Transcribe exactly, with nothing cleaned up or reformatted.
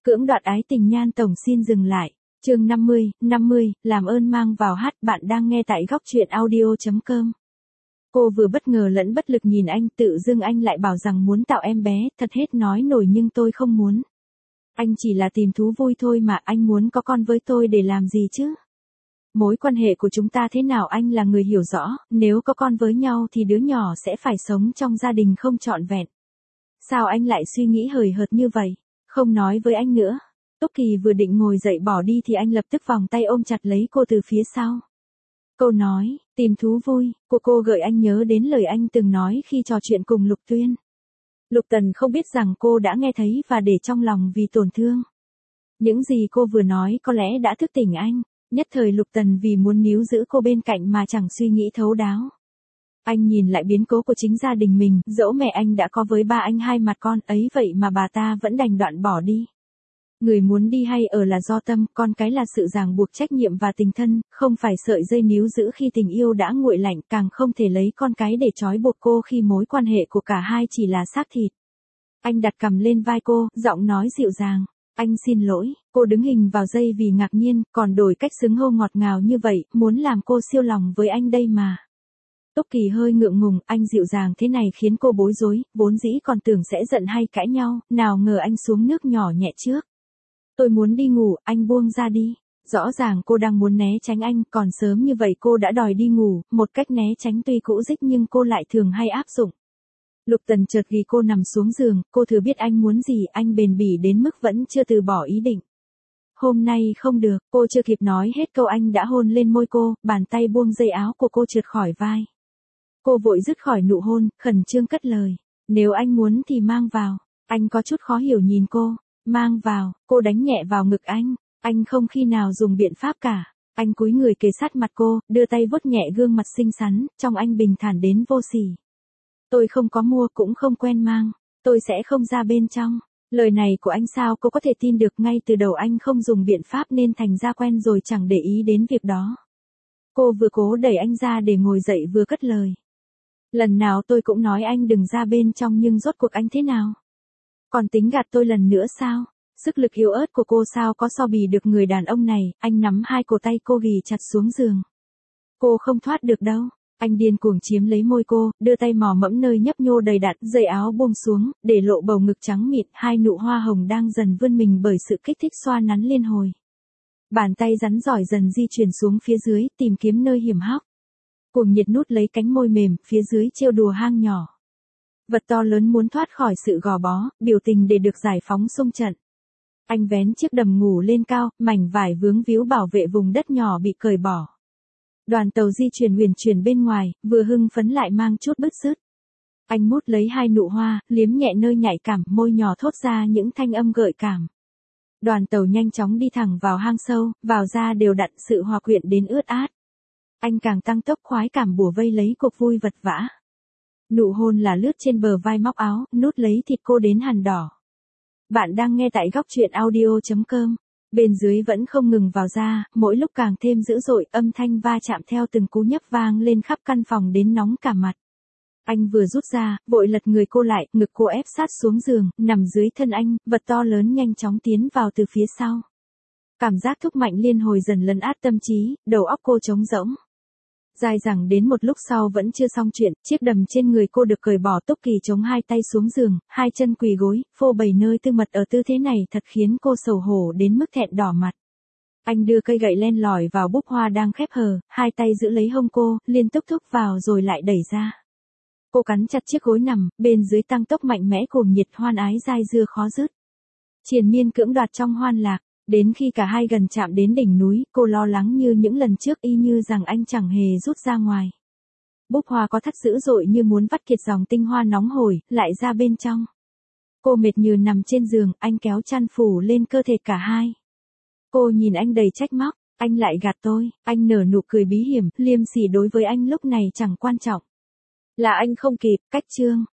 Cưỡng đoạt ái tình Nhan Tổng xin dừng lại. Chương năm mươi, năm mươi, làm ơn mang vào hát. Bạn đang nghe tại góc truyện audio chấm com. Cô vừa bất ngờ lẫn bất lực nhìn anh, tự dưng anh lại bảo rằng muốn tạo em bé, thật hết nói nổi, nhưng tôi không muốn. Anh chỉ là tìm thú vui thôi mà, anh muốn có con với tôi để làm gì chứ? Mối quan hệ của chúng ta thế nào anh là người hiểu rõ, nếu có con với nhau thì đứa nhỏ sẽ phải sống trong gia đình không trọn vẹn. Sao anh lại suy nghĩ hời hợt như vậy? Không nói với anh nữa. Túc Kỳ vừa định ngồi dậy bỏ đi thì anh lập tức vòng tay ôm chặt lấy cô từ phía sau. Câu nói, tìm thú vui, của cô gợi anh nhớ đến lời anh từng nói khi trò chuyện cùng Lục Tuyên. Lục Tần không biết rằng cô đã nghe thấy và để trong lòng vì tổn thương. Những gì cô vừa nói có lẽ đã thức tỉnh anh, nhất thời Lục Tần vì muốn níu giữ cô bên cạnh mà chẳng suy nghĩ thấu đáo. Anh nhìn lại biến cố của chính gia đình mình, dẫu mẹ anh đã có với ba anh hai mặt con ấy vậy mà bà ta vẫn đành đoạn bỏ đi. Người muốn đi hay ở là do tâm, con cái là sự ràng buộc trách nhiệm và tình thân, không phải sợi dây níu giữ khi tình yêu đã nguội lạnh, càng không thể lấy con cái để trói buộc cô khi mối quan hệ của cả hai chỉ là xác thịt. Anh đặt cằm lên vai cô, giọng nói dịu dàng. Anh xin lỗi. Cô đứng hình vào giây vì ngạc nhiên, còn đổi cách xứng hô ngọt ngào như vậy, muốn làm cô siêu lòng với anh đây mà. Túc Kỳ hơi ngượng ngùng, anh dịu dàng thế này khiến cô bối rối, vốn dĩ còn tưởng sẽ giận hay cãi nhau, nào ngờ anh xuống nước nhỏ nhẹ trước. Tôi muốn đi ngủ, anh buông ra đi. Rõ ràng cô đang muốn né tránh anh, còn sớm như vậy cô đã đòi đi ngủ, một cách né tránh tuy cũ dích nhưng cô lại thường hay áp dụng. Lục Tần chợt ghi cô nằm xuống giường, cô thừa biết anh muốn gì, anh bền bỉ đến mức vẫn chưa từ bỏ ý định. Hôm nay không được, cô chưa kịp nói hết câu anh đã hôn lên môi cô, bàn tay buông dây áo của cô trượt khỏi vai. Cô vội dứt khỏi nụ hôn, khẩn trương cất lời. Nếu anh muốn thì mang vào. Anh có chút khó hiểu nhìn cô. Mang vào, cô đánh nhẹ vào ngực anh. Anh không khi nào dùng biện pháp cả. Anh cúi người kề sát mặt cô, đưa tay vuốt nhẹ gương mặt xinh xắn, trong anh bình thản đến vô sỉ. Tôi không có mua cũng không quen mang. Tôi sẽ không ra bên trong. Lời này của anh sao cô có thể tin được, ngay từ đầu anh không dùng biện pháp nên thành ra quen rồi chẳng để ý đến việc đó. Cô vừa cố đẩy anh ra để ngồi dậy vừa cất lời. Lần nào tôi cũng nói anh đừng ra bên trong nhưng rốt cuộc anh thế nào? Còn tính gạt tôi lần nữa sao? Sức lực yếu ớt của cô sao có so bì được người đàn ông này, anh nắm hai cổ tay cô ghì chặt xuống giường. Cô không thoát được đâu. Anh điên cuồng chiếm lấy môi cô, đưa tay mò mẫm nơi nhấp nhô đầy đặn, dây áo buông xuống, để lộ bầu ngực trắng mịn, hai nụ hoa hồng đang dần vươn mình bởi sự kích thích xoa nắn liên hồi. Bàn tay rắn giỏi dần di chuyển xuống phía dưới, tìm kiếm nơi hiểm hóc. Cuồng nhiệt nút lấy cánh môi mềm, phía dưới trêu đùa hang nhỏ. Vật to lớn muốn thoát khỏi sự gò bó, biểu tình để được giải phóng xung trận. Anh vén chiếc đầm ngủ lên cao, mảnh vải vướng víu bảo vệ vùng đất nhỏ bị cởi bỏ. Đoàn tàu di chuyển huyền chuyển bên ngoài, vừa hưng phấn lại mang chút bứt rứt. Anh mút lấy hai nụ hoa, liếm nhẹ nơi nhạy cảm, môi nhỏ thốt ra những thanh âm gợi cảm. Đoàn tàu nhanh chóng đi thẳng vào hang sâu, vào ra đều đặn, sự hòa quyện đến ướt át. Anh càng tăng tốc, khoái cảm bủa vây lấy cuộc vui vật vã. Nụ hôn là lướt trên bờ vai, móc áo, nút lấy thịt cô đến hằn đỏ. Bạn đang nghe tại góc truyện audio chấm com. Bên dưới vẫn không ngừng vào ra, mỗi lúc càng thêm dữ dội, âm thanh va chạm theo từng cú nhấp vang lên khắp căn phòng đến nóng cả mặt. Anh vừa rút ra, vội lật người cô lại, ngực cô ép sát xuống giường, nằm dưới thân anh, vật to lớn nhanh chóng tiến vào từ phía sau. Cảm giác thúc mạnh liên hồi dần lấn át tâm trí, đầu óc cô trống rỗng. Dài dẳng đến một lúc sau vẫn chưa xong chuyện, chiếc đầm trên người cô được cởi bỏ. Túc Kỳ chống hai tay xuống giường, hai chân quỳ gối, phô bày nơi tư mật ở tư thế này thật khiến cô xấu hổ đến mức thẹn đỏ mặt. Anh đưa cây gậy len lỏi vào búp hoa đang khép hờ, hai tay giữ lấy hông cô, liên tục thúc vào rồi lại đẩy ra. Cô cắn chặt chiếc gối nằm, bên dưới tăng tốc mạnh mẽ, cuồng nhiệt hoan ái dai dưa khó dứt. Triền miên cưỡng đoạt trong hoan lạc. Đến khi cả hai gần chạm đến đỉnh núi, cô lo lắng như những lần trước, y như rằng anh chẳng hề rút ra ngoài. Búp hoa có thắt dữ dội như muốn vắt kiệt dòng tinh hoa nóng hổi, lại ra bên trong. Cô mệt như nằm trên giường, anh kéo chăn phủ lên cơ thể cả hai. Cô nhìn anh đầy trách móc, anh lại gạt tôi, anh nở nụ cười bí hiểm, liêm sỉ đối với anh lúc này chẳng quan trọng. Là anh không kịp, cách chương.